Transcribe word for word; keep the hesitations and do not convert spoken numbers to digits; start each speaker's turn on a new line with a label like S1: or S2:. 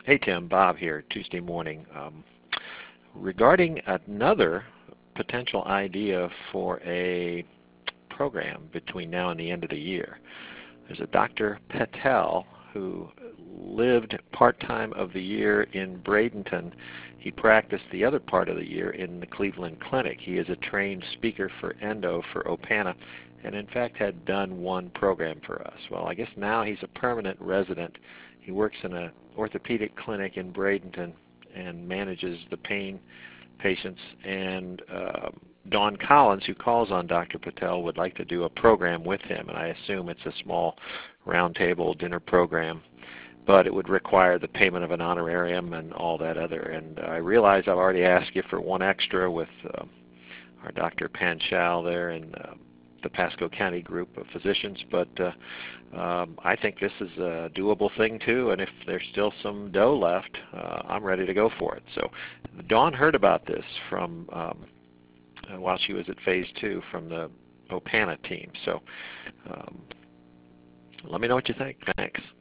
S1: Hey Tim, Bob here, Tuesday morning. Um, regarding another potential idea for a program between now and the end of the year. There's a Doctor Patel who lived part-time of the year in Bradenton. He practiced the other part of the year in the Cleveland Clinic. He is a trained speaker for endo for Opana and in fact had done one program for us. Well, I guess now he's a permanent resident. He works in an orthopedic clinic in Bradenton and manages the pain patients, and uh, Dawn Collins, who calls on Doctor Patel, would like to do a program with him, and I assume it's a small roundtable dinner program, but it would require the payment of an honorarium and all that other. And I realize I've already asked you for one extra with uh, our Doctor Panchal there in uh, the Pasco County group of physicians, but uh, um, I think this is a doable thing too, and if there's still some dough left, uh, I'm ready to go for it. So Dawn heard about this from um, uh, while she was at phase two from the Opana team. So um, let me know what you think. Thanks.